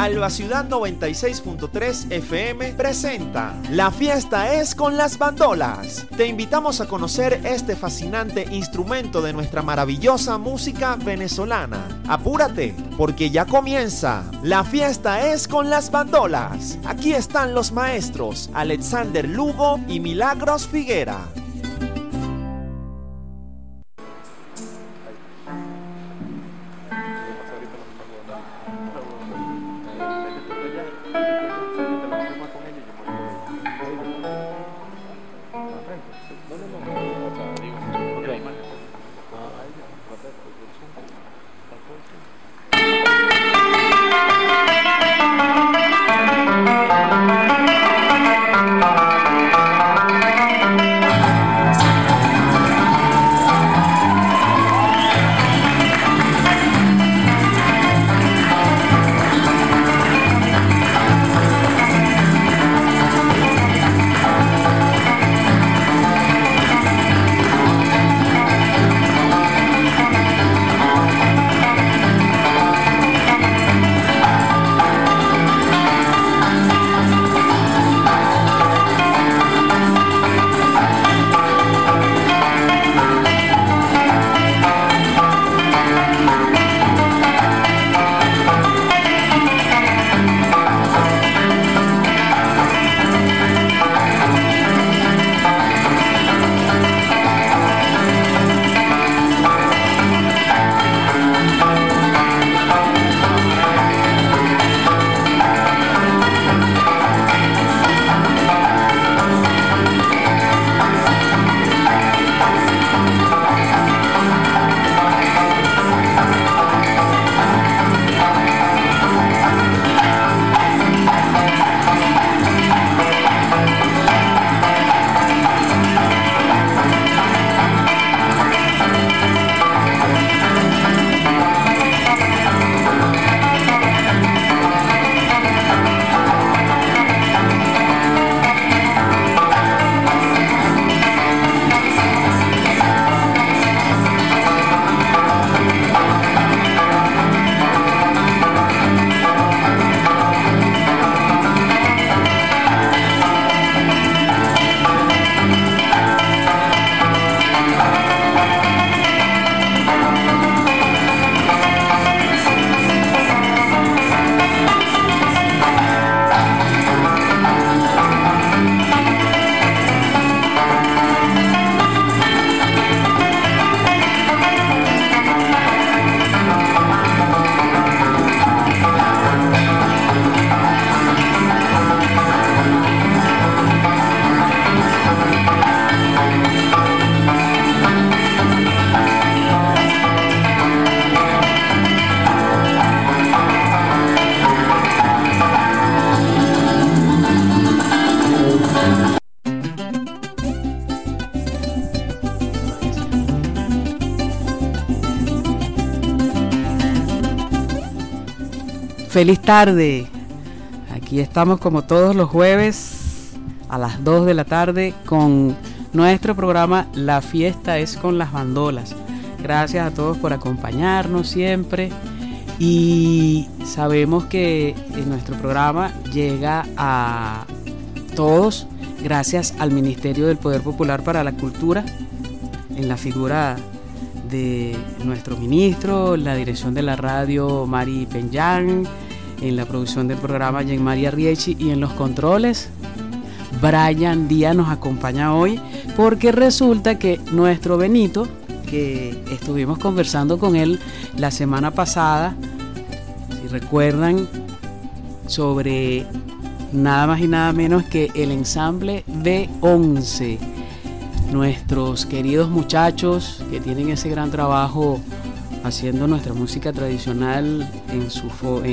Alba Ciudad 96.3 FM presenta La Fiesta es con las Bandolas. Te invitamos a conocer este fascinante instrumento de nuestra maravillosa música venezolana. Apúrate, porque ya comienza La Fiesta es con las Bandolas. Aquí están los maestros Alexander Lugo y Milagros Figuera. Feliz tarde, aquí estamos como todos los jueves a las 2 de la tarde con nuestro programa La Fiesta es con las Bandolas. Gracias a todos por acompañarnos siempre y sabemos que nuestro programa llega a todos gracias al Ministerio del Poder Popular para la Cultura en la figura de nuestro ministro, la dirección de la radio Mari Penyán, en la producción del programa Jean María Riechi y en los controles Brian Díaz nos acompaña hoy porque resulta que nuestro Benito, que estuvimos conversando con él la semana pasada, si recuerdan, sobre nada más y nada menos que el ensamble B11, nuestros queridos muchachos que tienen ese gran trabajo haciendo nuestra música tradicional en su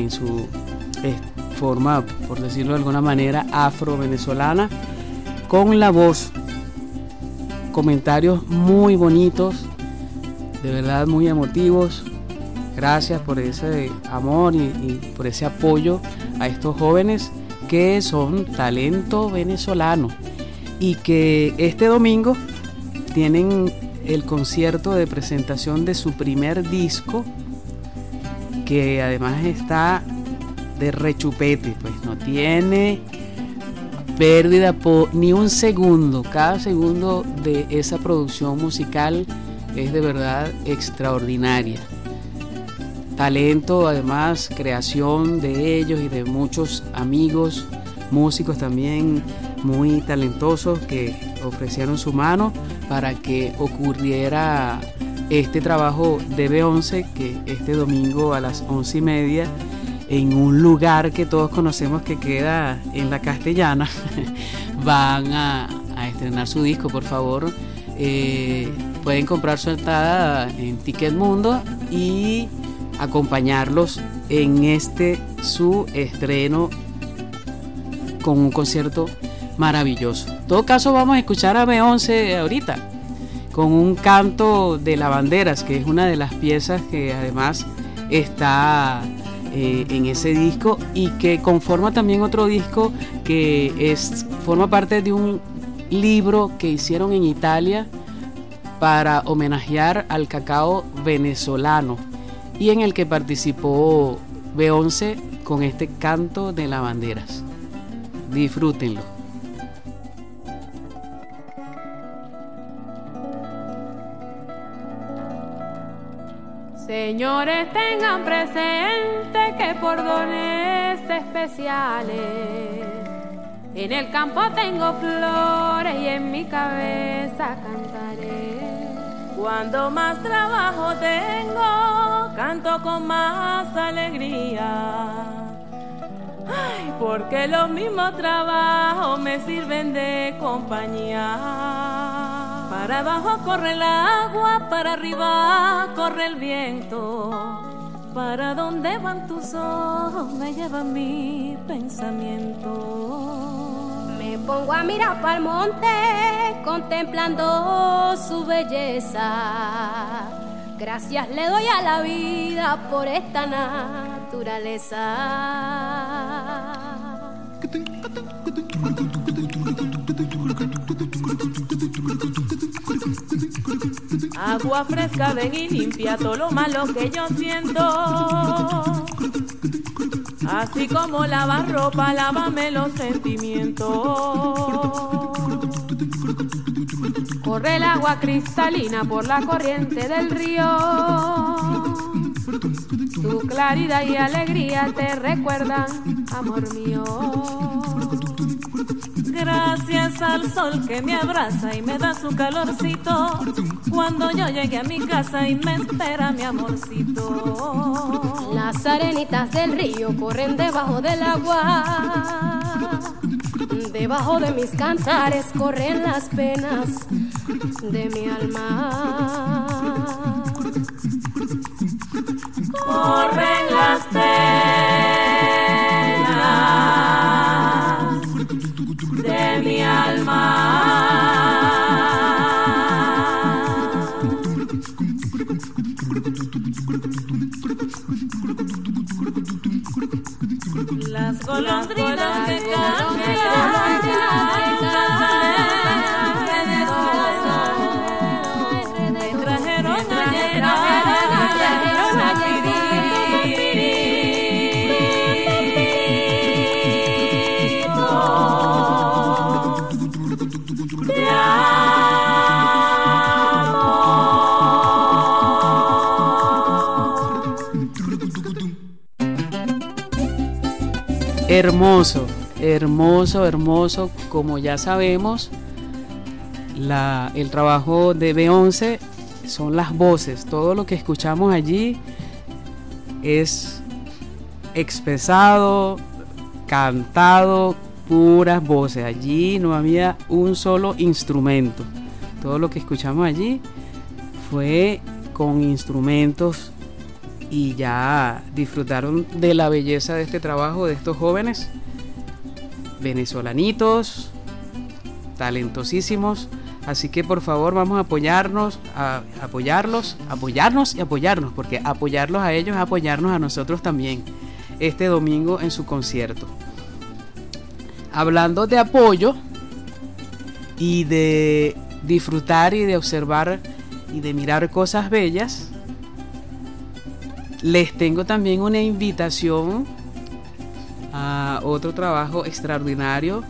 forma, por decirlo de alguna manera, afro-venezolana, con la voz. Comentarios muy bonitos, de verdad muy emotivos. Gracias por ese amor y por ese apoyo a estos jóvenes que son talento venezolano y que este domingo tienen el concierto de presentación de su primer disco, que además está de rechupete, pues no tiene pérdida ni un segundo. Cada segundo de esa producción musical es de verdad extraordinaria. Talento, además, creación de ellos y de muchos amigos, músicos también muy talentosos que ofrecieron su mano para que ocurriera este trabajo de B11, que este domingo a las 11:30 en un lugar que todos conocemos que queda en la Castellana van a estrenar su disco. Por favor, pueden comprar su entrada en Ticket Mundo y acompañarlos en su estreno con un concierto maravilloso. En todo caso, vamos a escuchar a B11 ahorita con un canto de Lavanderas, que es una de las piezas que además está en ese disco y que conforma también otro disco que forma parte de un libro que hicieron en Italia para homenajear al cacao venezolano y en el que participó B11 con este canto de Lavanderas. Disfrútenlo. Señores, tengan presente que por dones especiales en el campo tengo flores y en mi cabeza cantaré. Cuando más trabajo tengo, canto con más alegría. Ay, porque los mismos trabajos me sirven de compañía. Para abajo corre el agua, para arriba corre el viento. Para donde van tus ojos me llevan mi pensamiento. Me pongo a mirar para el monte, contemplando su belleza. Gracias le doy a la vida por esta naturaleza. Agua fresca, ven y limpia todo lo malo que yo siento. Así como lavar ropa, lávame los sentimientos. Corre el agua cristalina por la corriente del río. Tu claridad y alegría te recuerdan, amor mío. Gracias al sol que me abraza y me da su calorcito. Cuando yo llegue a mi casa y me espera mi amorcito. Las arenitas del río corren debajo del agua. Debajo de mis cantares corren las penas de mi alma. Corren las penas de mi alma. Las golondrinas me Hermoso, hermoso, hermoso. Como ya sabemos, el trabajo de B11 son las voces. Todo lo que escuchamos allí es expresado, cantado, puras voces. Allí no había un solo instrumento. Todo lo que escuchamos allí fue con instrumentos. Y ya disfrutaron de la belleza de este trabajo de estos jóvenes venezolanitos, talentosísimos. Así que por favor vamos a apoyarnos, apoyarnos, porque apoyarlos a ellos es apoyarnos a nosotros también este domingo en su concierto. Hablando de apoyo y de disfrutar y de observar y de mirar cosas bellas, les tengo también una invitación a otro trabajo extraordinario,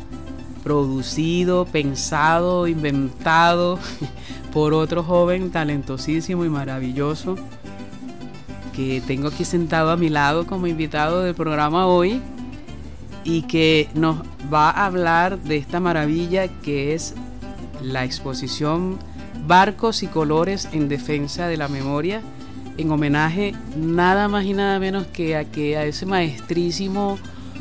producido, pensado, inventado por otro joven talentosísimo y maravilloso que tengo aquí sentado a mi lado como invitado del programa hoy, y que nos va a hablar de esta maravilla que es la exposición Barcos y Colores en Defensa de la Memoria, en homenaje nada más y nada menos que a ese maestrísimo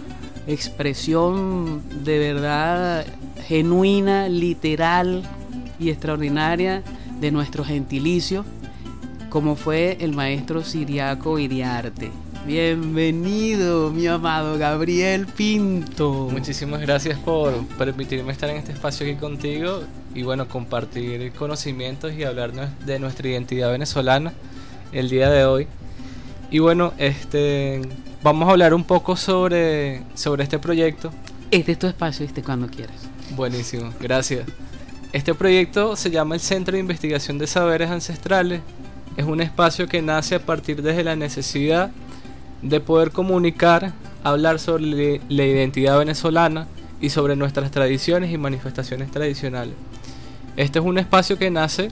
expresión de verdad genuina, literal y extraordinaria de nuestro gentilicio, como fue el maestro Ciriaco Iriarte. Bienvenido, mi amado Gabriel Pinto. Muchísimas gracias por permitirme estar en este espacio aquí contigo y bueno, compartir conocimientos y hablar de nuestra identidad venezolana el día de hoy. Y bueno, vamos a hablar un poco sobre este proyecto. Este es tu espacio, cuando quieras. Buenísimo, gracias. Este proyecto se llama el Centro de Investigación de Saberes Ancestrales. Es un espacio que nace a partir de la necesidad de poder comunicar, hablar sobre la identidad venezolana y sobre nuestras tradiciones y manifestaciones tradicionales. Este es un espacio que nace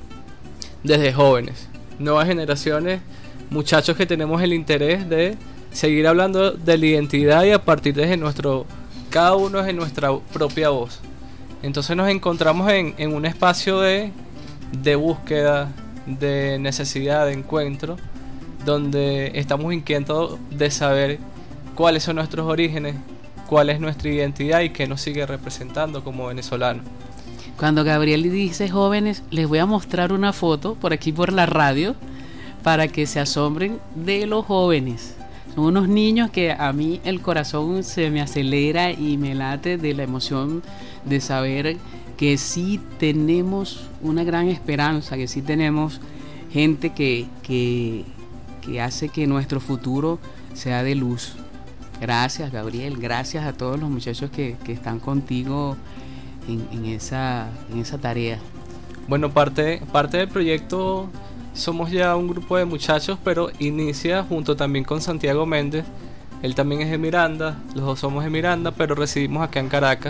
desde jóvenes, nuevas generaciones, muchachos que tenemos el interés de seguir hablando de la identidad y a partir de cada uno es en nuestra propia voz. Entonces nos encontramos en un espacio de búsqueda, de necesidad, de encuentro, donde estamos inquietos de saber cuáles son nuestros orígenes, cuál es nuestra identidad y qué nos sigue representando como venezolanos. Cuando Gabriel dice jóvenes, les voy a mostrar una foto por aquí por la radio para que se asombren de los jóvenes. Son unos niños que a mí el corazón se me acelera y me late de la emoción de saber que sí tenemos una gran esperanza, que sí tenemos gente que hace que nuestro futuro sea de luz. Gracias, Gabriel, gracias a todos los muchachos que están contigo en esa tarea. Bueno, parte del proyecto somos ya un grupo de muchachos, pero inicia junto también con Santiago Méndez. Él también es de Miranda, los dos somos de Miranda, pero residimos acá en Caracas.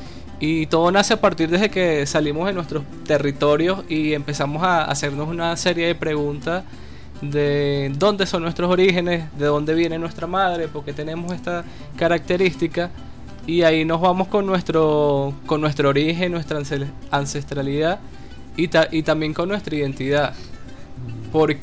Y todo nace a partir de que salimos de nuestros territorios y empezamos a hacernos una serie de preguntas de dónde son nuestros orígenes, de dónde viene nuestra madre, porque tenemos esta característica, y ahí nos vamos con nuestro origen, nuestra ancestralidad y también con nuestra identidad. ¿Por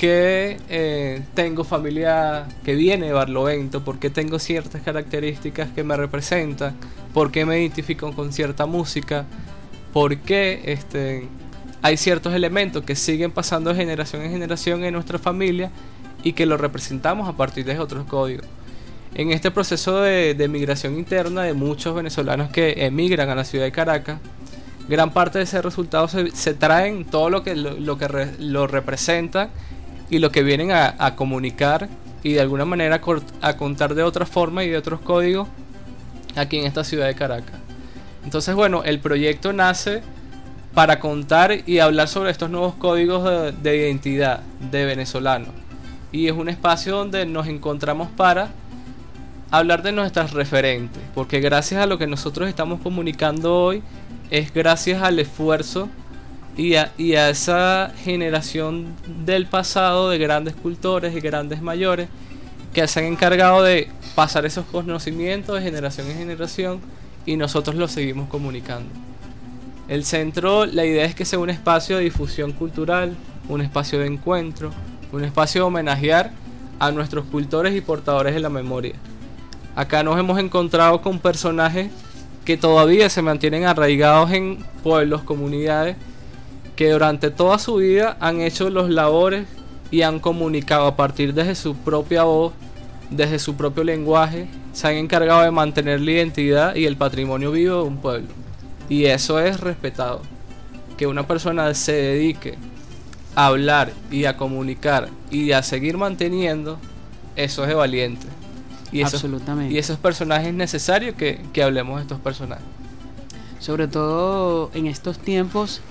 qué tengo familia que viene de Barlovento? ¿Por qué tengo ciertas características que me representan? ¿Por qué me identifico con cierta música? ¿Por qué hay ciertos elementos que siguen pasando de generación en generación en nuestra familia y que lo representamos a partir de otros códigos? En este proceso de migración interna de muchos venezolanos que emigran a la ciudad de Caracas, gran parte de ese resultado se traen todo lo que lo representan y lo que vienen a comunicar y de alguna manera a contar de otra forma y de otros códigos aquí en esta ciudad de Caracas. Entonces, bueno, el proyecto nace para contar y hablar sobre estos nuevos códigos de identidad de venezolanos, y es un espacio donde nos encontramos para hablar de nuestras referentes, porque gracias a lo que nosotros estamos comunicando hoy es gracias al esfuerzo y a esa generación del pasado de grandes cultores y grandes mayores que se han encargado de pasar esos conocimientos de generación en generación, y nosotros los seguimos comunicando. El centro, la idea es que sea un espacio de difusión cultural, un espacio de encuentro, un espacio de homenajear a nuestros cultores y portadores de la memoria. Acá nos hemos encontrado con personajes que todavía se mantienen arraigados en pueblos, comunidades, que durante toda su vida han hecho los labores y han comunicado a partir desde su propia voz, desde su propio lenguaje, se han encargado de mantener la identidad y el patrimonio vivo de un pueblo. Y eso es respetado. Que una persona se dedique a hablar y a comunicar y a seguir manteniendo, eso es de valiente. Y absolutamente. Y esos personajes es necesario que hablemos de estos personajes. Sobre todo en estos tiempos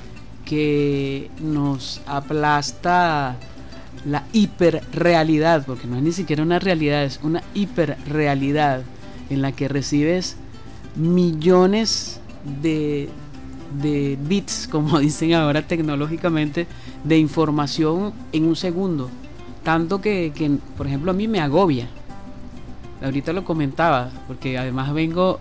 que nos aplasta la hiperrealidad, porque no es ni siquiera una realidad, es una hiperrealidad en la que recibes millones de bits, como dicen ahora tecnológicamente, de información en un segundo. Tanto que, por ejemplo, a mí me agobia. Ahorita lo comentaba, porque además vengo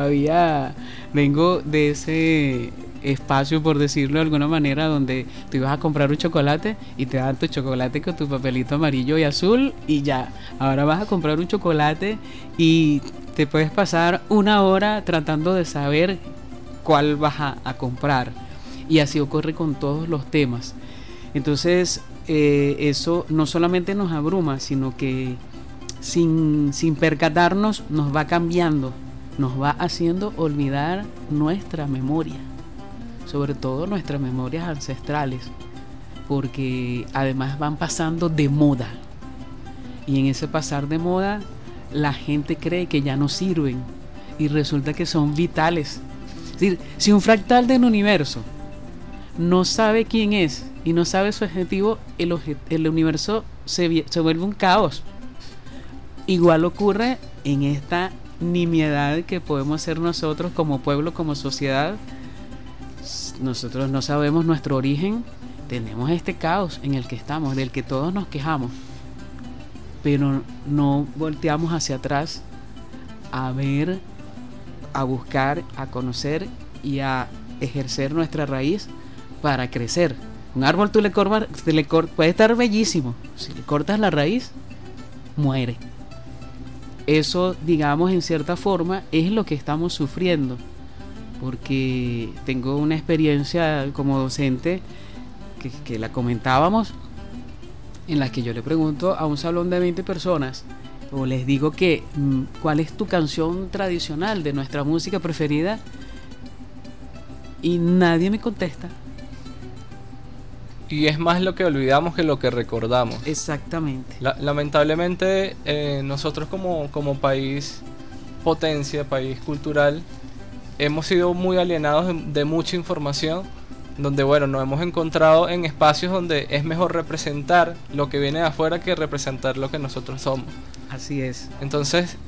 de ese espacio, por decirlo de alguna manera, donde tú ibas a comprar un chocolate y te dan tu chocolate con tu papelito amarillo y azul y ya. Ahora vas a comprar un chocolate y te puedes pasar una hora tratando de saber cuál vas a comprar, y así ocurre con todos los temas. Entonces eso no solamente nos abruma, sino que sin percatarnos nos va cambiando, nos va haciendo olvidar nuestra memoria, sobre todo nuestras memorias ancestrales, porque además van pasando de moda, y en ese pasar de moda la gente cree que ya no sirven y resulta que son vitales. Es decir, si un fractal del universo no sabe quién es y no sabe su objetivo, el universo se vuelve un caos. Igual ocurre en esta nimiedad que podemos ser nosotros como pueblo, como sociedad. Nosotros no sabemos nuestro origen, tenemos este caos en el que estamos, del que todos nos quejamos, pero no volteamos hacia atrás a ver, a buscar, a conocer y a ejercer nuestra raíz para crecer. Un árbol tú puede estar bellísimo, si le cortas la raíz, muere. Eso, digamos, en cierta forma es lo que estamos sufriendo, porque tengo una experiencia como docente que la comentábamos, en la que yo le pregunto a un salón de 20 personas, o les digo que ¿cuál es tu canción tradicional de nuestra música preferida? Y nadie me contesta. Y es más lo que olvidamos que lo que recordamos. Exactamente. Lamentablemente nosotros como país potencia, país cultural, hemos sido muy alienados de mucha información, donde bueno, nos hemos encontrado en espacios donde es mejor representar lo que viene de afuera que representar lo que nosotros somos. Así es. Entonces,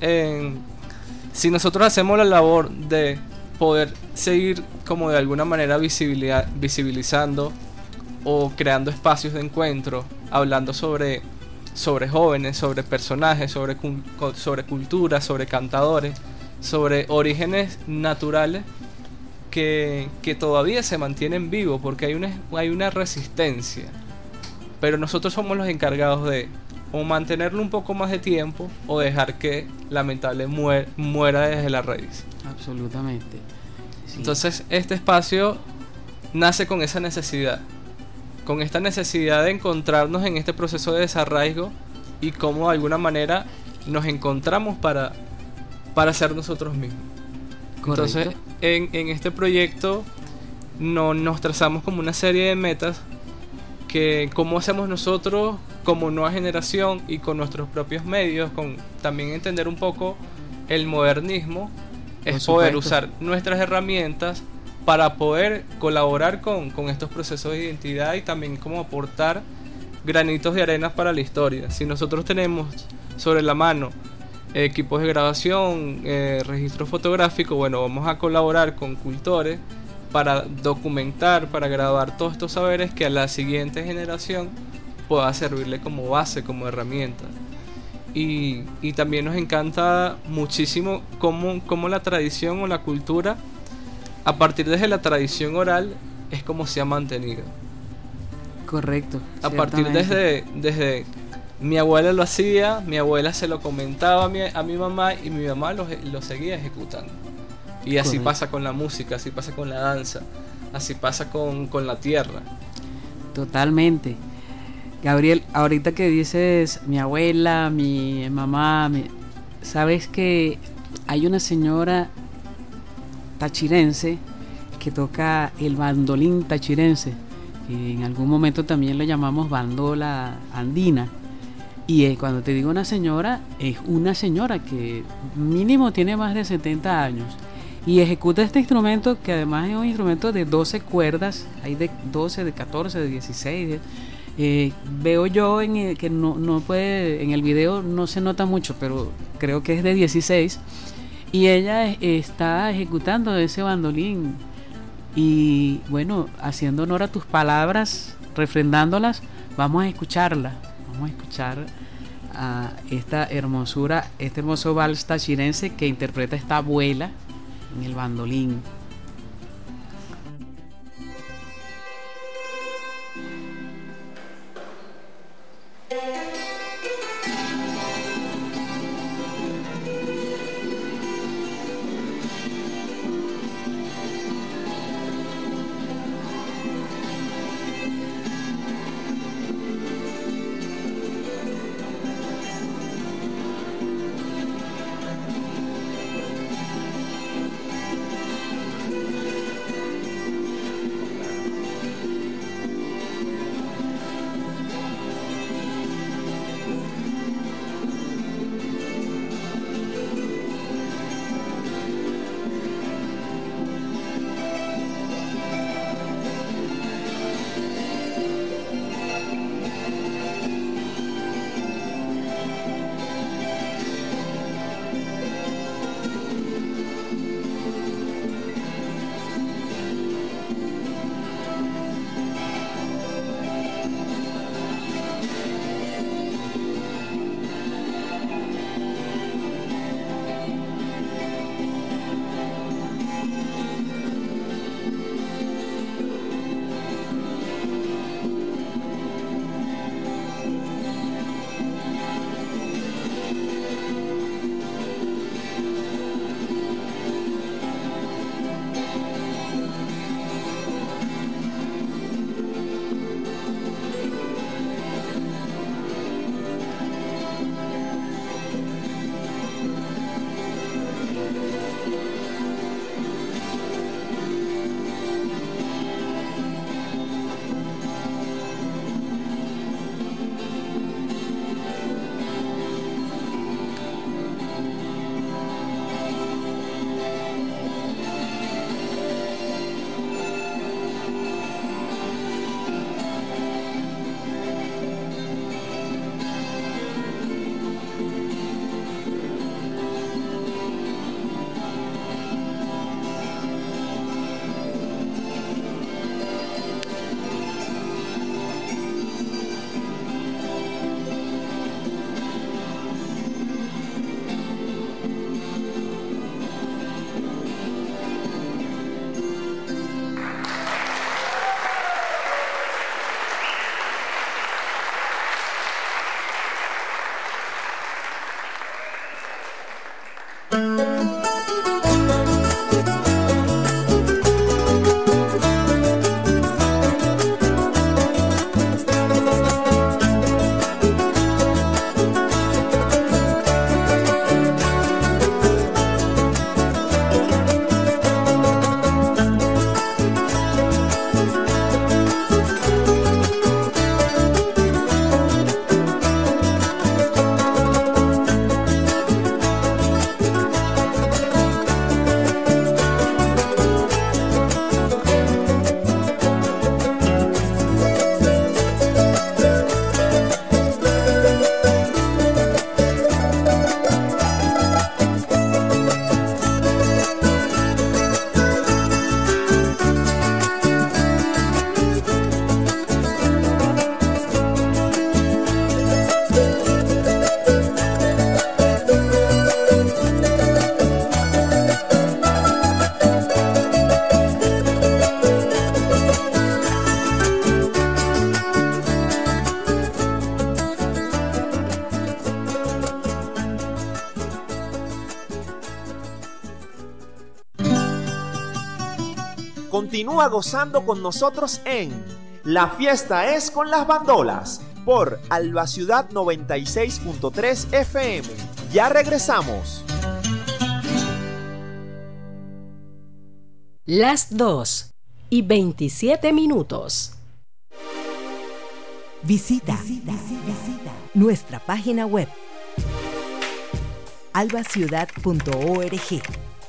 si nosotros hacemos la labor de poder seguir como de alguna manera visibilizando o creando espacios de encuentro, hablando sobre jóvenes, sobre personajes, sobre cultura, sobre cantadores, sobre orígenes naturales que todavía se mantienen vivos, porque hay una resistencia, pero nosotros somos los encargados de o mantenerlo un poco más de tiempo o dejar que lamentablemente muera desde la raíz. Absolutamente. Sí. Entonces este espacio nace con esa necesidad, con esta necesidad de encontrarnos en este proceso de desarraigo y cómo de alguna manera nos encontramos para ser nosotros mismos. Correcto. Entonces en este proyecto nos trazamos como una serie de metas que cómo hacemos nosotros como nueva generación y con nuestros propios medios, con también entender un poco el modernismo, es poder usar nuestras herramientas para poder colaborar con estos procesos de identidad y también como aportar granitos de arena para la historia. Si nosotros tenemos sobre la mano equipos de grabación, registro fotográfico, bueno, vamos a colaborar con cultores para documentar, para grabar todos estos saberes que a la siguiente generación pueda servirle como base, como herramienta. Y también nos encanta muchísimo cómo la tradición o la cultura, a partir de la tradición oral, es como se ha mantenido. Correcto. A partir desde mi abuela lo hacía, mi abuela se lo comentaba a mi mamá y mi mamá lo seguía ejecutando. Y así Correcto. pasa con la música, así pasa con la danza, así pasa con la tierra. Totalmente. Gabriel, ahorita que dices mi abuela, mi mamá, sabes que hay una señora tachirense que toca el bandolín tachirense, que en algún momento también lo llamamos bandola andina. Y cuando te digo una señora, es una señora que mínimo tiene más de 70 años y ejecuta este instrumento, que además es un instrumento de 12 cuerdas, hay de 12, de 14, de 16. Veo yo que no puede, en el video no se nota mucho, pero creo que es de 16. y ella está ejecutando ese bandolín. Y bueno, haciendo honor a tus palabras, refrendándolas, vamos a escucharla. Vamos a escuchar a esta hermosura, este hermoso vals tachirense que interpreta esta abuela en el bandolín. Continúa gozando con nosotros en La Fiesta es con las Bandolas por Alba Ciudad 96.3 FM. Ya regresamos. Las 2:27. Visita nuestra página web albaciudad.org.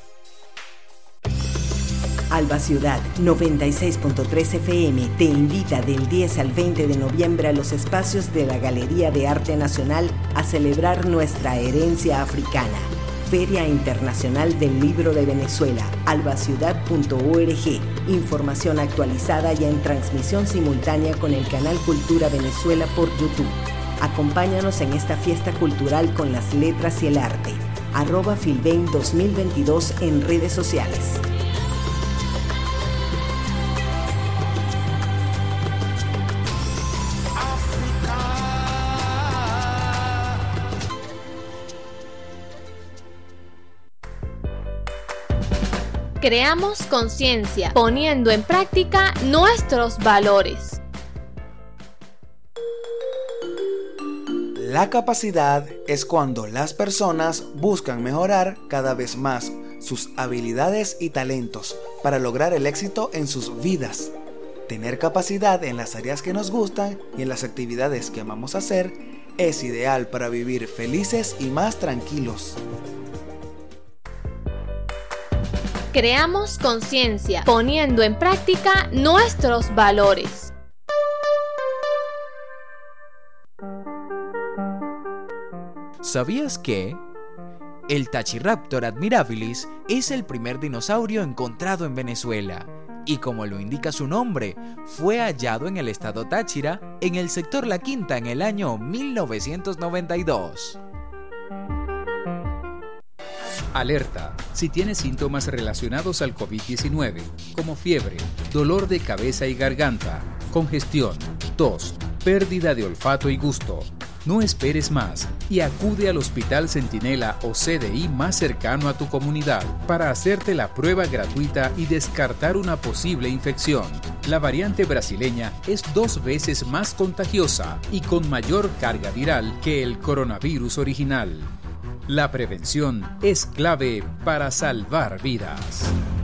Alba Ciudad 96.3 FM te invita del 10 al 20 de noviembre a los espacios de la Galería de Arte Nacional a celebrar nuestra herencia africana. Feria Internacional del Libro de Venezuela, albaciudad.org. Información actualizada y en transmisión simultánea con el canal Cultura Venezuela por YouTube. Acompáñanos en esta fiesta cultural con las letras y el arte. @Filben 2022 en redes sociales. Creamos conciencia, poniendo en práctica nuestros valores. La capacidad es cuando las personas buscan mejorar cada vez más sus habilidades y talentos para lograr el éxito en sus vidas. Tener capacidad en las áreas que nos gustan y en las actividades que amamos hacer es ideal para vivir felices y más tranquilos. Creamos conciencia, poniendo en práctica nuestros valores. ¿Sabías que? El Tachiraptor admirabilis es el primer dinosaurio encontrado en Venezuela y, como lo indica su nombre, fue hallado en el estado Táchira, en el sector La Quinta, en el año 1992. Alerta: si tienes síntomas relacionados al COVID-19, como fiebre, dolor de cabeza y garganta, congestión, tos, pérdida de olfato y gusto, no esperes más y acude al Hospital Centinela o CDI más cercano a tu comunidad para hacerte la prueba gratuita y descartar una posible infección. La variante brasileña es 2 veces más contagiosa y con mayor carga viral que el coronavirus original. La prevención es clave para salvar vidas.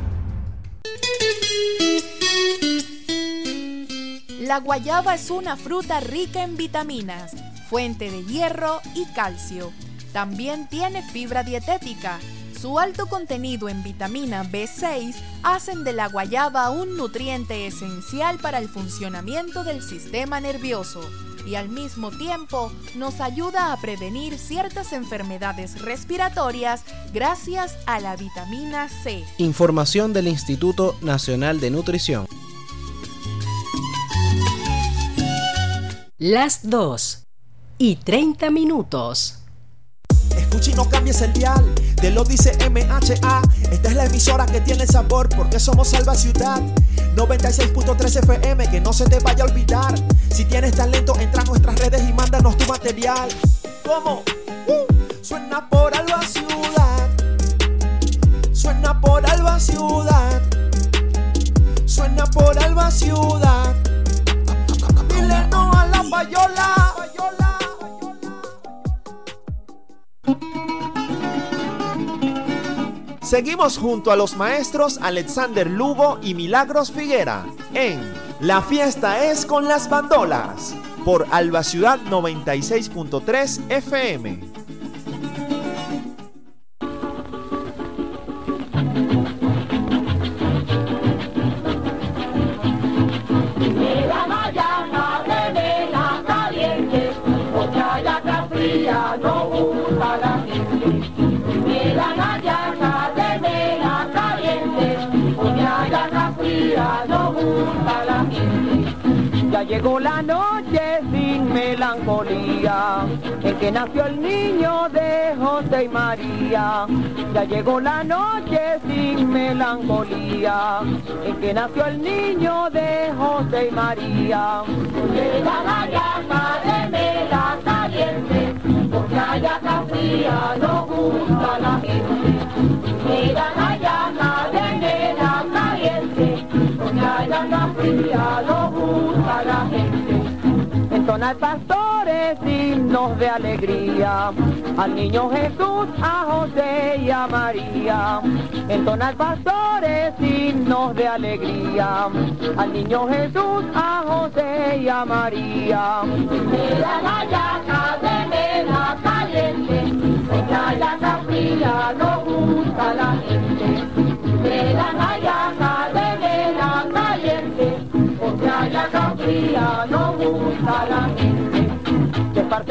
La guayaba es una fruta rica en vitaminas, fuente de hierro y calcio. También tiene fibra dietética. Su alto contenido en vitamina B6 hacen de la guayaba un nutriente esencial para el funcionamiento del sistema nervioso y al mismo tiempo nos ayuda a prevenir ciertas enfermedades respiratorias gracias a la vitamina C. Información del Instituto Nacional de Nutrición. Las 2:30. Escucha y no cambies el dial, te lo dice MHA. Esta es la emisora que tiene el sabor, porque somos Salva Ciudad. 96.3 FM, que no se te vaya a olvidar. Si tienes talento, entra a nuestras redes y mándanos tu material. ¿Cómo? Suena por Alba Ciudad. Suena por Alba Ciudad. Suena por Alba Ciudad. Dile no a la payola. Seguimos junto a los maestros Alexander Lugo y Milagros Figuera en La Fiesta es con las Bandolas por Alba Ciudad 96.3 FM. No gusta la gente, me la nayaca de mela caliente, con nayaca fría no gusta la gente. Ya llegó la noche sin melancolía, en que nació el niño de José y María. Ya llegó la noche sin melancolía, en que nació el niño de José y María. De la nayaca de mela caliente, porque nayaca fría no gusta la gente. De la nayaca de mela caliente, porque nayaca fría no gusta la gente. Entonan pastores himnos de alegría, al niño Jesús, a José y a María. Entonan pastores himnos de alegría, al niño Jesús, a José y a María. De la nayaca de mela caliente, porque nayaca fría no gusta la gente. De la nayaca de mela caliente, porque nayaca fría no gusta la gente. De parte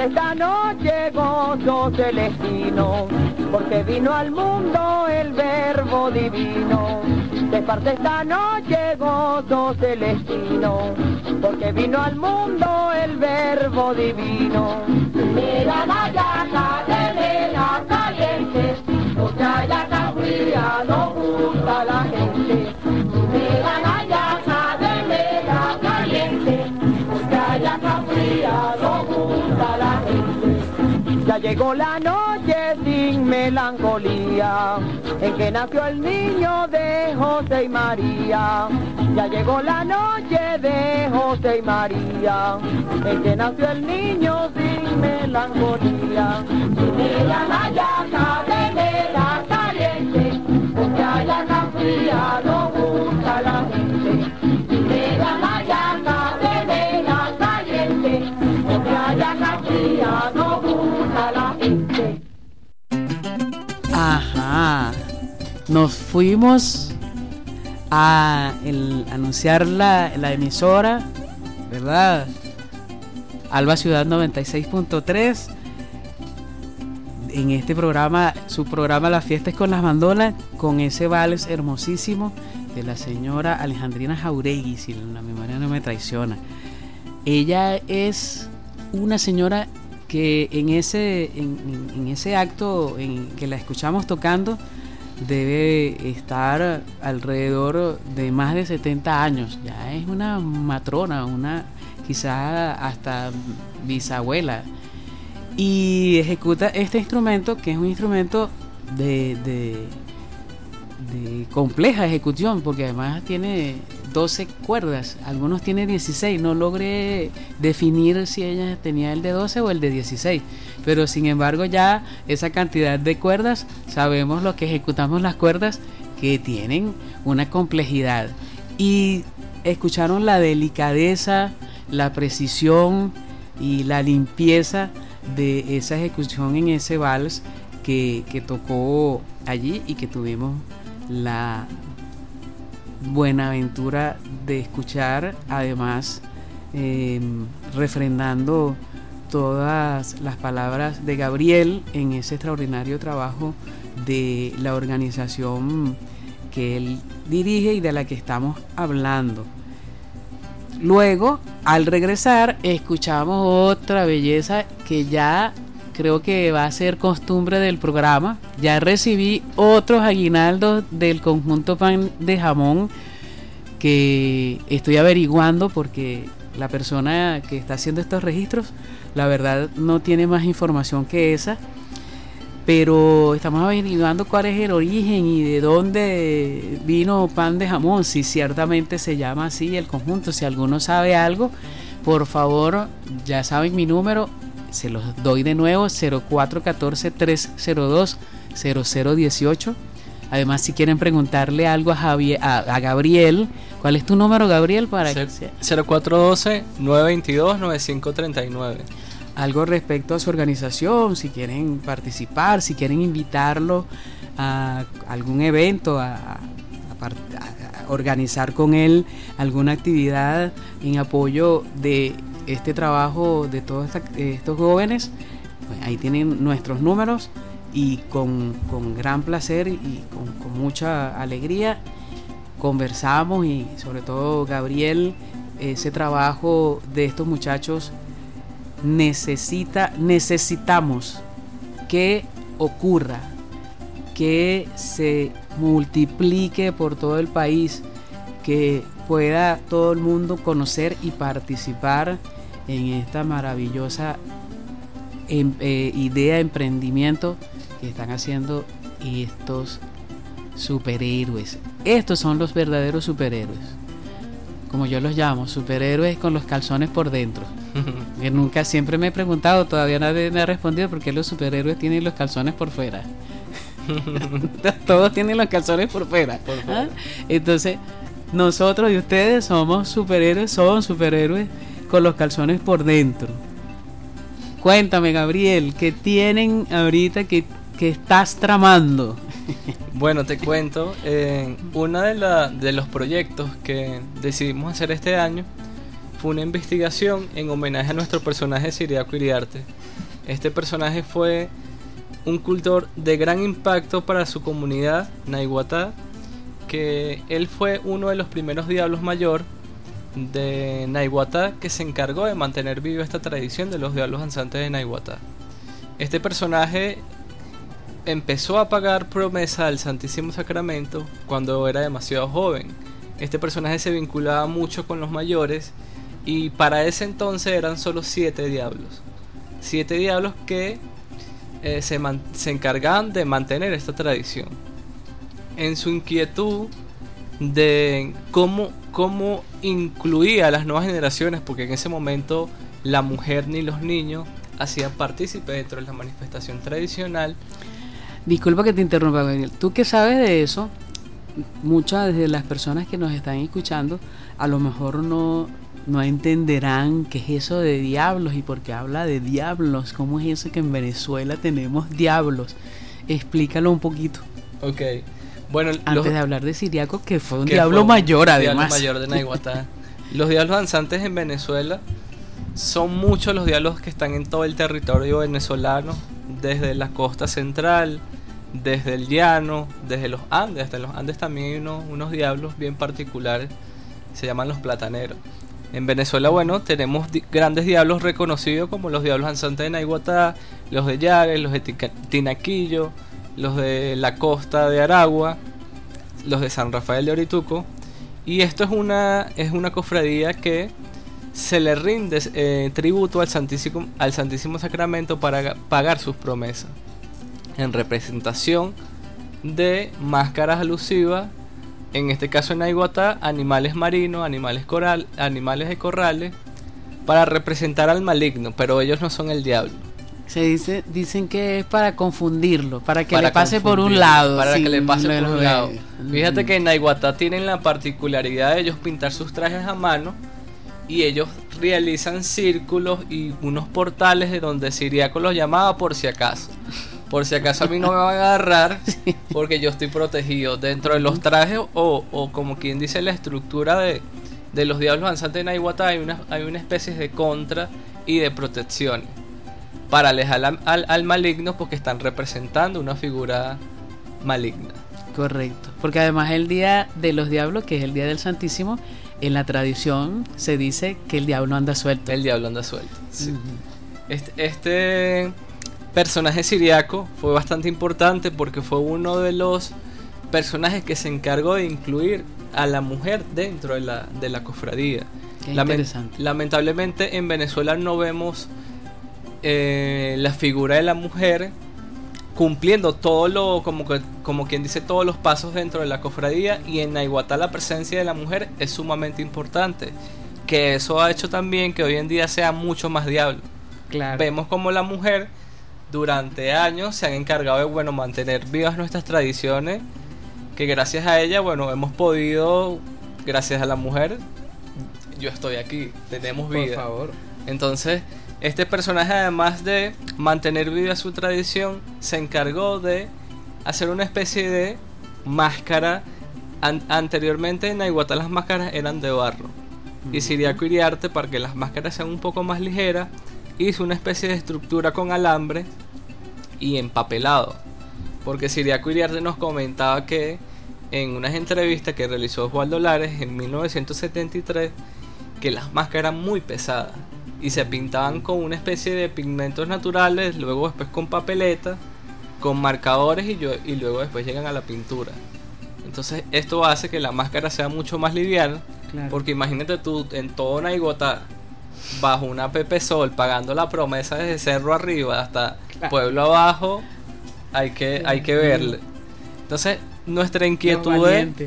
parte esta noche gozo celestino, porque vino al mundo el verbo divino. Se parte esta noche gozo celestino, porque vino al mundo el verbo divino. Mira la yaca de mela caliente, mucha yaca fría no gusta a la gente. Mira la yaca de mela caliente, mucha yaca fría no gusta a la gente. Ya llegó la noche sin melancolía, en que nació el niño de José y María. Ya llegó la noche de José y María, en que nació el niño sin melancolía. Mira la yaca de mela caliente, porque a yaca fría no gusta la gente. Mira la yaca de mela caliente, porque a yaca fría no gusta la gente. Ajá, nos fuimos a anunciar la emisora, ¿verdad? Alba Ciudad 96.3. En este programa, su programa La Fiesta es con las Bandolas, con ese vals hermosísimo de la señora Alejandrina Jauregui, si la memoria no me traiciona. Ella es una señora que en ese acto en que la escuchamos tocando debe estar alrededor de más de 70 años. Ya es una matrona, una quizá hasta bisabuela, y ejecuta este instrumento, que es un instrumento de compleja ejecución, porque además tiene 12 cuerdas, algunos tienen 16, no logré definir si ella tenía el de 12 o el de 16, pero sin embargo ya esa cantidad de cuerdas, sabemos lo que ejecutamos las cuerdas, que tienen una complejidad, y escucharon la delicadeza, la precisión y la limpieza de esa ejecución en ese vals que tocó allí, y que tuvimos la buenaventura de escuchar, además refrendando todas las palabras de Gabriel en ese extraordinario trabajo de la organización que él dirige y de la que estamos hablando. Luego, al regresar, escuchamos otra belleza que ya creo que va a ser costumbre del programa. Ya recibí otros aguinaldos del conjunto Pan de Jamón, que estoy averiguando, porque la persona que está haciendo estos registros, la verdad, no tiene más información que esa, pero estamos averiguando cuál es el origen y de dónde vino Pan de Jamón, si ciertamente se llama así el conjunto. Si alguno sabe algo, por favor, ya saben mi número, se los doy de nuevo: 0414-302-0018. Además, si quieren preguntarle algo a Gabriel, ¿cuál es tu número, Gabriel? Para 0412-922-9539. Algo respecto a su organización, si quieren participar, si quieren invitarlo a algún evento, a organizar con él alguna actividad en apoyo de este trabajo de todos estos jóvenes, pues ahí tienen nuestros números, y con gran placer y con mucha alegría conversamos, y sobre todo Gabriel, ese trabajo de estos muchachos necesitamos que ocurra, que se multiplique por todo el país, que pueda todo el mundo conocer y participar en esta maravillosa idea de emprendimiento que están haciendo estos superhéroes. Estos son los verdaderos superhéroes, como yo los llamo, superhéroes con los calzones por dentro. Que nunca, siempre me he preguntado, todavía nadie me ha respondido por qué los superhéroes tienen los calzones por fuera. Todos tienen los calzones por fuera. ¿Ah? Entonces, nosotros y ustedes somos superhéroes, son superhéroes con los calzones por dentro. Cuéntame, Gabriel, ¿qué tienen ahorita que estás tramando? Bueno, te cuento, uno de los proyectos que decidimos hacer este año fue una investigación en homenaje a nuestro personaje Ciriaco Iriarte. Este personaje fue un cultor de gran impacto para su comunidad Naiguatá, que él fue uno de los primeros diablos mayor de Naiguatá que se encargó de mantener viva esta tradición de los diablos danzantes de Naiguatá. Este personaje empezó a pagar promesa al Santísimo Sacramento cuando era demasiado joven. Este personaje se vinculaba mucho con los mayores y para ese entonces eran solo 7 diablos. 7 diablos que se encargaban de mantener esta tradición. En su inquietud de cómo incluía a las nuevas generaciones, porque en ese momento la mujer ni los niños hacían partícipe dentro de la manifestación tradicional. Disculpa que te interrumpa, Gabriel. Tú que sabes de eso, muchas de las personas que nos están escuchando a lo mejor no entenderán qué es eso de diablos y por qué habla de diablos. ¿Cómo es eso que en Venezuela tenemos diablos? Explícalo un poquito. Ok. Bueno, antes de hablar de Siriaco, que fue un diablo mayor además. Diablo mayor de Naiguatá. Los diablos danzantes en Venezuela son muchos los diablos que están en todo el territorio venezolano, desde la costa central, desde el llano, desde los Andes. Hasta en los Andes también hay unos diablos bien particulares, se llaman los plataneros. En Venezuela, bueno, tenemos grandes diablos reconocidos como los diablos danzantes de Naiguatá, los de Yares, los de Tinaquillo, los de la costa de Aragua, los de San Rafael de Orituco. Y esto es una cofradía que se le rinde tributo al Santísimo Sacramento para pagar sus promesas, en representación de máscaras alusivas, en este caso en Naiguatá, animales marinos, animales de corrales, para representar al maligno, pero ellos no son el diablo. Dicen que es para confundirlo, para que le pase por un lado. Para que le pase por un lado. Fíjate que en Naiguatá tienen la particularidad de ellos pintar sus trajes a mano, y ellos realizan círculos y unos portales de donde Siriaco los llamaba por si acaso. Por si acaso a mí no me van a agarrar, porque yo estoy protegido dentro de los trajes, o como quien dice, la estructura de los diablos danzantes de Naiguatá. Hay una especie de contra y de protección para alejar al maligno, porque están representando una figura maligna. Correcto, porque además el día de los diablos, que es el día del Santísimo, en la tradición se dice que el diablo anda suelto. El diablo anda suelto, sí. Este personaje siriaco fue bastante importante porque fue uno de los personajes que se encargó de incluir a la mujer dentro de la cofradía. Qué interesante. Lamentablemente en Venezuela no vemos la figura de la mujer cumpliendo todo como quien dice, todos los pasos dentro de la cofradía, y en Naiguatá la presencia de la mujer es sumamente importante, que eso ha hecho también que hoy en día sea mucho más diablo. Claro. Vemos como la mujer durante años se han encargado de mantener vivas nuestras tradiciones, que gracias a ella hemos podido, gracias a la mujer, yo estoy aquí, tenemos vida. Por favor. Entonces este personaje, además de mantener viva su tradición, se encargó de hacer una especie de máscara. Anteriormente en Naiguatá las máscaras eran de barro, y Siriaco Iriarte, para que las máscaras sean un poco más ligeras, hizo una especie de estructura con alambre y empapelado, porque Siriaco Iriarte nos comentaba que en unas entrevistas que realizó Osvaldo Lares en 1973, que las máscaras eran muy pesadas y se pintaban con una especie de pigmentos naturales, luego después con papeleta, con marcadores, y luego después llegan a la pintura. Entonces esto hace que la máscara sea mucho más liviana. Claro. Porque imagínate tú en todo Naiguatá, bajo una Pepe Sol, pagando la promesa desde cerro arriba hasta pueblo abajo, hay que verle. Entonces nuestra inquietud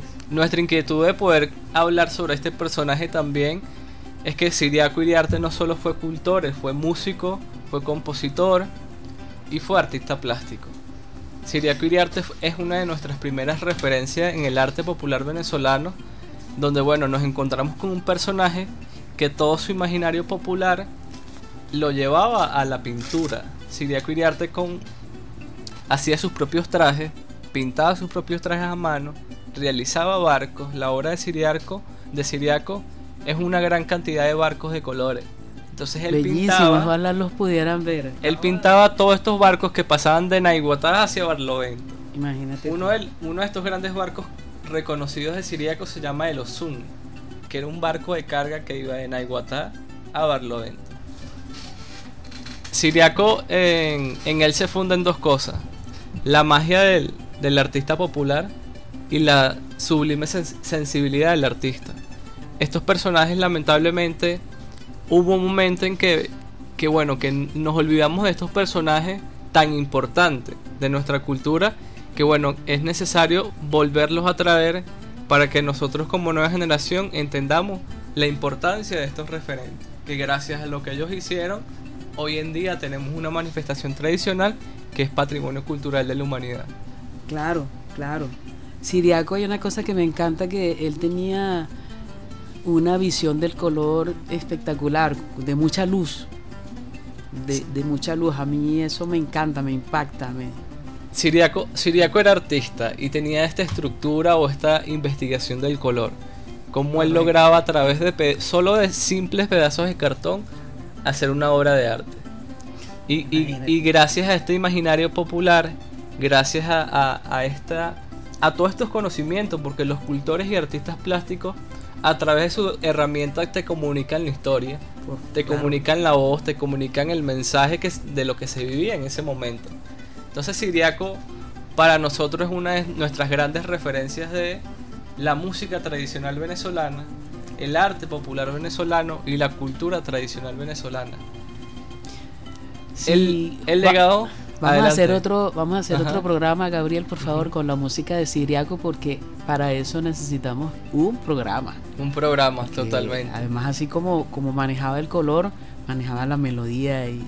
de poder hablar sobre este personaje también es que Siriaco Iriarte no solo fue cultor, fue músico, fue compositor y fue artista plástico. Siriaco Iriarte es una de nuestras primeras referencias en el arte popular venezolano, donde nos encontramos con un personaje que todo su imaginario popular lo llevaba a la pintura. Siriaco Iriarte hacía sus propios trajes, pintaba sus propios trajes a mano, realizaba barcos. La obra de Siriaco es una gran cantidad de barcos de colores, Entonces él Bellísimos, pintaba, ojalá los pudieran ver. él pintaba todos estos barcos que pasaban de Naiguatá hacia Barlovento. Imagínate. Uno de estos grandes barcos reconocidos de Siriaco se llama el Osun, que era un barco de carga que iba de Naiguatá a Barlovento. Siriaco, en él se funden dos cosas: la magia del artista popular y la sublime sensibilidad del artista. Estos personajes, lamentablemente, hubo un momento en que nos olvidamos de estos personajes tan importantes de nuestra cultura, que es necesario volverlos a traer para que nosotros como nueva generación entendamos la importancia de estos referentes, que gracias a lo que ellos hicieron, hoy en día tenemos una manifestación tradicional que es patrimonio cultural de la humanidad. Claro, claro. Siriaco, hay una cosa que me encanta, que él tenía una visión del color espectacular, de mucha luz, de mucha luz. A mí eso me encanta, me impacta. Siriaco era artista y tenía esta estructura o esta investigación del color, como él lograba a través de solo de simples pedazos de cartón hacer una obra de arte. Y gracias a este imaginario popular, gracias a todos estos conocimientos, porque los cultores y artistas plásticos a través de sus herramientas te comunican la historia, te comunican la voz, te comunican el mensaje de lo que se vivía en ese momento. Entonces Siriaco para nosotros es una de nuestras grandes referencias de la música tradicional venezolana, el arte popular venezolano y la cultura tradicional venezolana. Sí, el legado... Vamos a hacer otro programa, Gabriel, por favor, con la música de Siriaco, porque para eso necesitamos un programa. Un programa, totalmente. Además, así como manejaba el color, manejaba la melodía y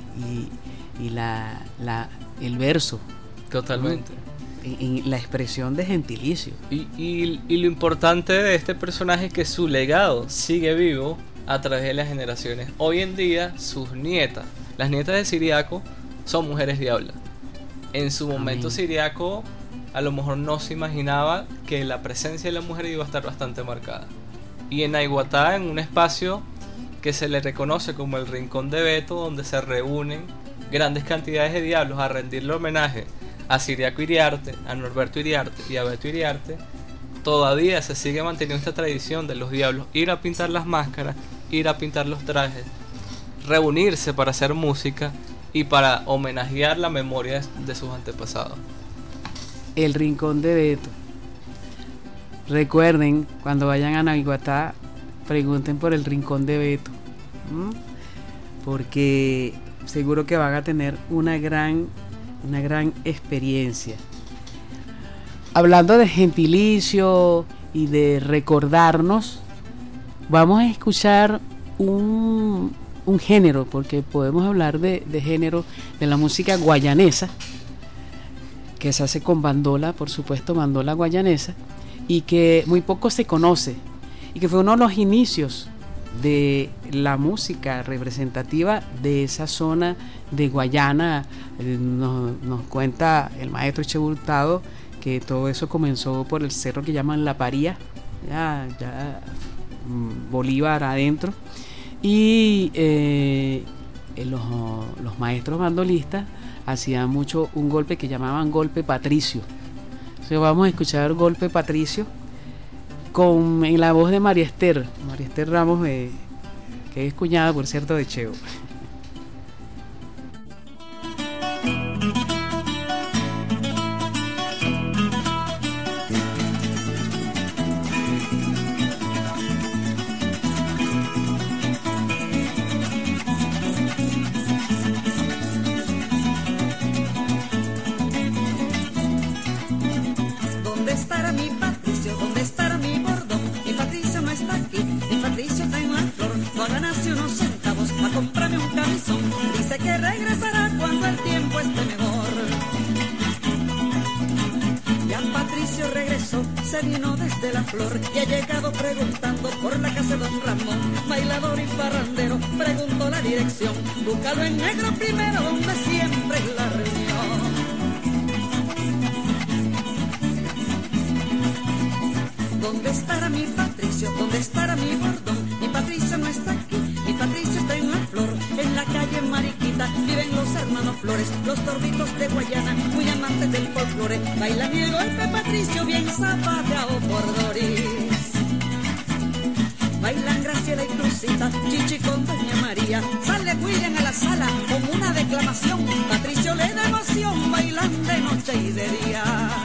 el verso. Totalmente. Y la expresión de gentilicio. Y lo importante de este personaje es que su legado sigue vivo a través de las generaciones. Hoy en día, sus nietas, las nietas de Siriaco, son mujeres diablas. En su momento Siriaco a lo mejor no se imaginaba que la presencia de la mujer iba a estar bastante marcada. Y en Naiguatá, en un espacio que se le reconoce como el Rincón de Beto, donde se reúnen grandes cantidades de diablos a rendirle homenaje a Siriaco Iriarte, a Norberto Iriarte y a Beto Iriarte, todavía se sigue manteniendo esta tradición de los diablos ir a pintar las máscaras, ir a pintar los trajes, reunirse para hacer música y para homenajear la memoria de sus antepasados. El Rincón de Beto. Recuerden, cuando vayan a Naiguatá, pregunten por el Rincón de Beto, porque seguro que van a tener una gran experiencia. Hablando de gentilicio y de recordarnos, vamos a escuchar un género, porque podemos hablar de género de la música guayanesa, que se hace con bandola, por supuesto, bandola guayanesa, y que muy poco se conoce, y que fue uno de los inicios de la música representativa de esa zona de Guayana. Nos cuenta el maestro Che Hurtado que todo eso comenzó por el cerro que llaman La Paría, ya Bolívar adentro, y los maestros bandolistas hacían mucho un golpe que llamaban golpe patricio. Entonces vamos a escuchar golpe patricio en la voz de María Esther Ramos, que es cuñada, por cierto, de Cheo. Y ha llegado preguntando por la casa de Don Ramón, bailador y parrandero, preguntó la dirección. Búscalo en negro primero, donde siempre es la reunión. ¿Dónde estará mi Patricio? ¿Dónde estará mi bordón? Mi Patricio no está aquí, mi Patricio está en la flor. flores, los torditos de Guayana, muy amantes del folclore, bailan el golpe Patricio bien zapateado por Doris. Bailan Graciela y Cruzita, Chichi con Doña María, sale William a la sala con una declamación, Patricio le da emoción, bailan de noche y de día.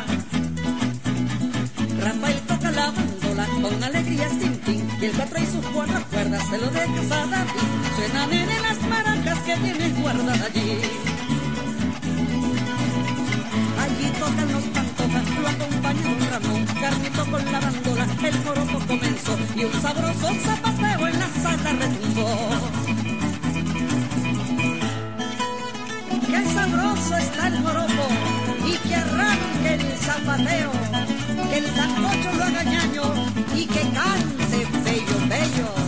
Rafael toca la bandola con alegría sin fin, y el 4 y sus 4 cuerdas se lo deja a David, suenan en las maracas que tienes guardadas allí. Allí tocan los Pantojas, lo acompaña don Ramón, Carlito con la bandola, el joropo comenzó, y un sabroso zapateo en la sala retumbó. Qué sabroso está el joropo, y que arranque el zapateo, que el sancocho lo haga ñaño, y que cante bello, bello.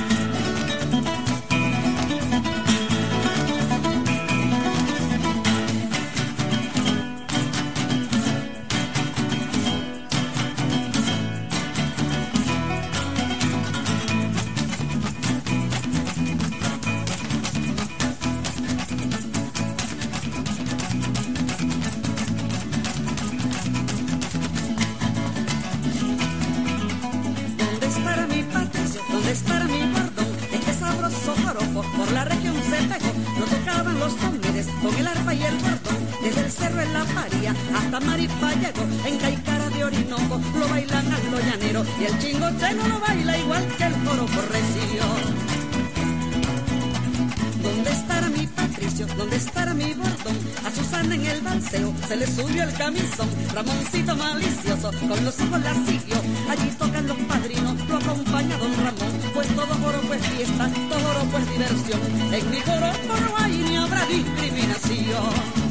Con el arpa y el bordón, desde el cerro en la Paria hasta Maripa llegó, en Caicara de Orinoco lo bailan a lo llanero, y el chingocheno lo baila igual que el joropo recio. ¿Dónde estará mi Patricio? ¿Dónde estará mi bordón? A Susana en el balseo se le subió el camisón, Ramoncito malicioso con los ojos la siguió, allí tocan los padrinos, lo acompaña don Ramón, pues todo joropo es fiesta, todo joropo es diversión, en mi joropo no hay ni habrá discriminación.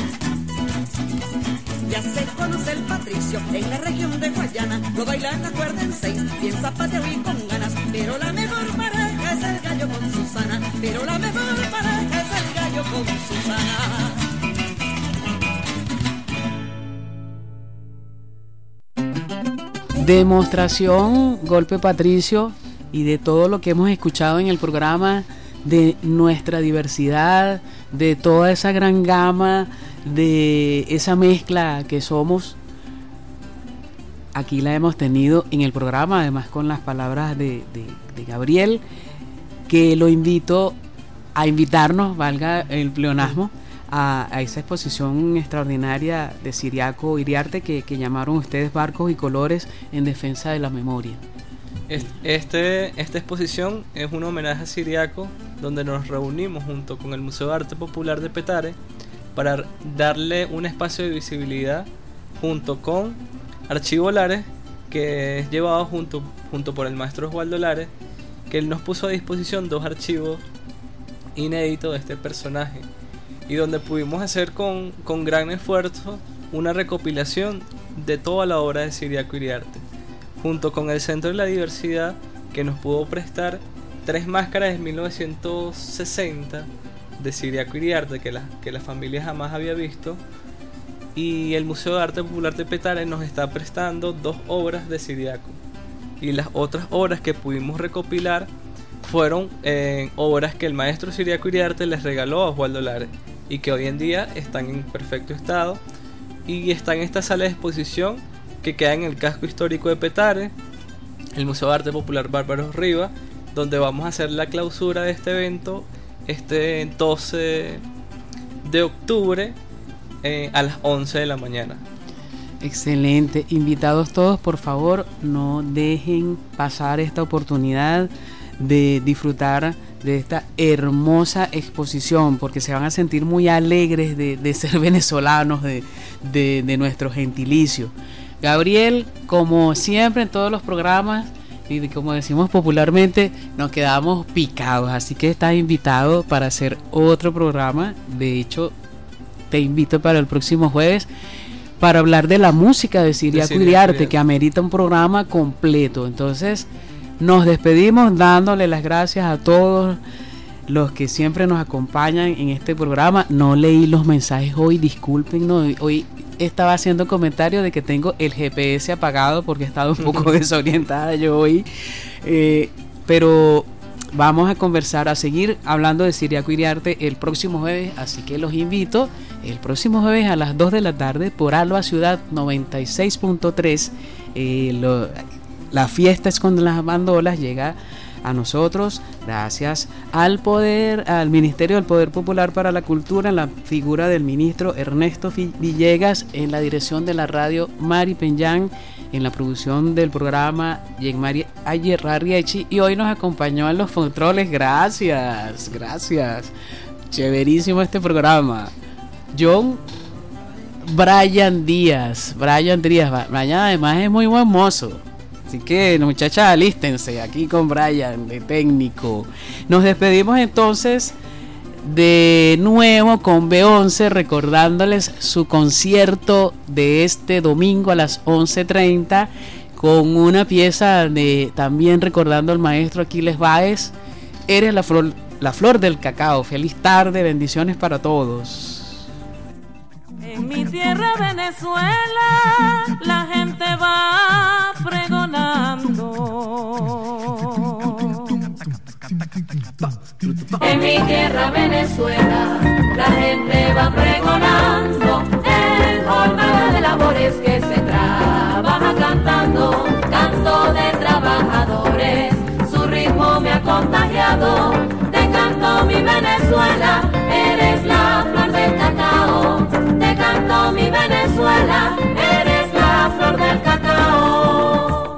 Ya se conoce el Patricio en la región de Guayana, lo bailan la cuerda en 6, bien zapateo y con ganas, pero la mejor pareja es el gallo con Susana, pero la mejor pareja es el gallo con Susana. Demostración, golpe Patricio, y de todo lo que hemos escuchado en el programa, de nuestra diversidad, de toda esa gran gama, de esa mezcla que somos. Aquí la hemos tenido en el programa, además con las palabras de Gabriel, que lo invito a invitarnos, valga el pleonasmo, a esa exposición extraordinaria de Ciriaco Iriarte que llamaron ustedes Barcos y Colores en defensa de la memoria. Esta exposición es un homenaje a Ciriaco, donde nos reunimos junto con el Museo de Arte Popular de Petare para darle un espacio de visibilidad junto con Archivo Lares, que es llevado junto por el maestro Osvaldo Lares, que él nos puso a disposición 2 archivos inéditos de este personaje, y donde pudimos hacer con gran esfuerzo una recopilación de toda la obra de Ciriaco Iriarte, junto con el Centro de la Diversidad, que nos pudo prestar 3 máscaras de 1960 de Ciriaco Iriarte que la familia jamás había visto, y el Museo de Arte Popular de Petare nos está prestando 2 obras de Ciriaco, y las otras obras que pudimos recopilar fueron obras que el maestro Ciriaco Iriarte les regaló a Osvaldo Lares y que hoy en día están en perfecto estado y están en esta sala de exposición que queda en el casco histórico de Petare, el Museo de Arte Popular Bárbaros Rivas, donde vamos a hacer la clausura de este evento este 12 de octubre a las 11 de la mañana. Excelente, invitados todos, por favor, no dejen pasar esta oportunidad de disfrutar de esta hermosa exposición, porque se van a sentir muy alegres de ser venezolanos, de nuestro gentilicio. Gabriel, como siempre en todos los programas, y como decimos popularmente, nos quedamos picados, así que estás invitado para hacer otro programa. De hecho, te invito para el próximo jueves para hablar de la música de Ciriaco Iriarte, que amerita un programa completo. Entonces, nos despedimos dándole las gracias a todos los que siempre nos acompañan en este programa. No leí los mensajes hoy, disculpen, no, hoy estaba haciendo comentarios de que tengo el GPS apagado porque he estado un poco desorientada yo hoy, pero vamos a conversar, a seguir hablando de Siriaco Iriarte el próximo jueves, así que los invito el próximo jueves a las 2 de la tarde por Alba Ciudad 96.3. La fiesta es con las bandolas, llega a nosotros gracias al Ministerio del Poder Popular para la Cultura, en la figura del ministro Ernesto Villegas, en la dirección de la radio Mari Peñán, en la producción del programa Yenmari Ayerrarriechi, y hoy nos acompañó en los controles. Gracias, chéverísimo este programa. Brian Díaz, además es muy buen mozo. Así que, muchachas, alístense aquí con Brian, de técnico. Nos despedimos entonces de nuevo con B11, recordándoles su concierto de este domingo a las 11:30, con una pieza también recordando al maestro Aquiles Báez, Eres la flor del cacao. Feliz tarde, bendiciones para todos. En mi tierra Venezuela la gente va pregonando. En mi tierra Venezuela la gente va pregonando en jornada de labores que se trabaja cantando, canto de trabajadores, su ritmo me ha contagiado, te canto mi Venezuela, eres la flor del cacao, te canto mi Venezuela, eres la flor del cacao.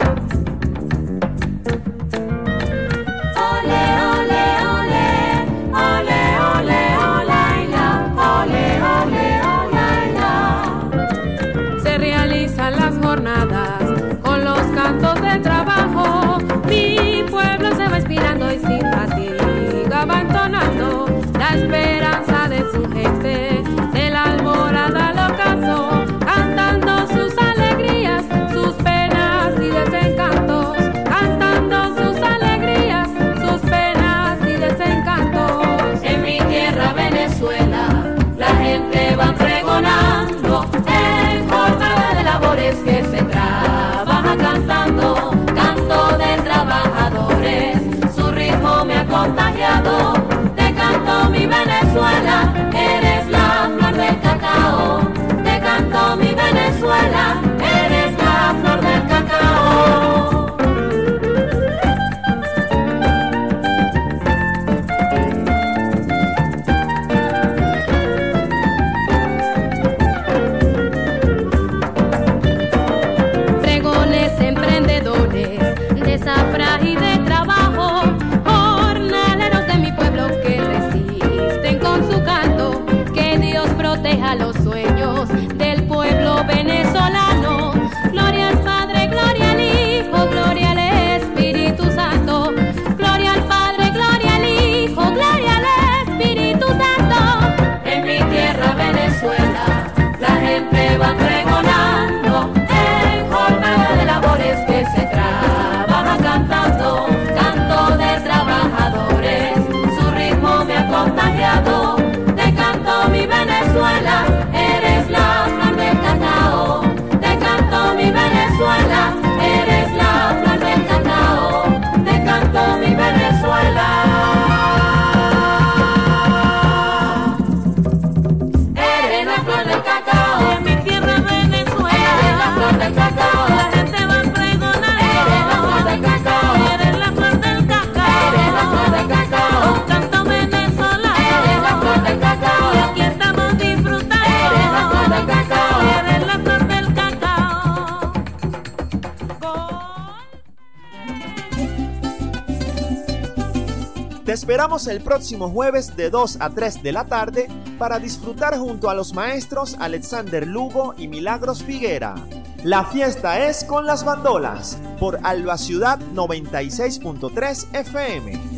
Ole, ole, ole, ole, ole, olaila, ole, ole, olaila. Se realizan las jornadas con los cantos de trabajo, mi pueblo se va inspirando y sin fatiga va entonando la esperanza de su gente, de la alborada al ocaso, cantando sus alegrías, sus penas y desencantos, cantando sus alegrías, sus penas y desencantos. En mi tierra Venezuela la gente va pregonando en jornada de labores que se trabaja cantando, canto de trabajadores, su ritmo me ha contagiado, te canto mi Venezuela, eres la flor del cacao, te canto mi Venezuela, eres la flor del cacao. Pregones emprendedores de zafra y de trabajo, jornaleros de mi pueblo que resisten con su canto, que Dios proteja los sueños del pueblo venezolano. Gloria al Padre, gloria al Hijo, gloria al Espíritu Santo. Gloria al Padre, gloria al Hijo, gloria al Espíritu Santo. En mi tierra Venezuela la gente va pregonando en jornada de labores que se trabaja cantando, canto de trabajadores, su ritmo me ha contagiado, te canto mi Venezuela, eres la flor del cacao, te canto mi Venezuela, eres la flor del cacao, te canto mi Venezuela. Eres la flor del cacao, En mi tierra Venezuela eres la flor del cacao, la gente va pregonando. eres la flor del cacao, Eres la flor del cacao, eres la flor del cacao, canto venezolano. eres la flor del cacao, Y aquí estamos disfrutando. eres la flor del cacao. Eres la flor del cacao. Te esperamos el próximo jueves de 2 a 3 de la tarde para disfrutar junto a los maestros Alexander Lugo y Milagros Figuera. La fiesta es con las bandolas por Alba Ciudad 96.3 FM.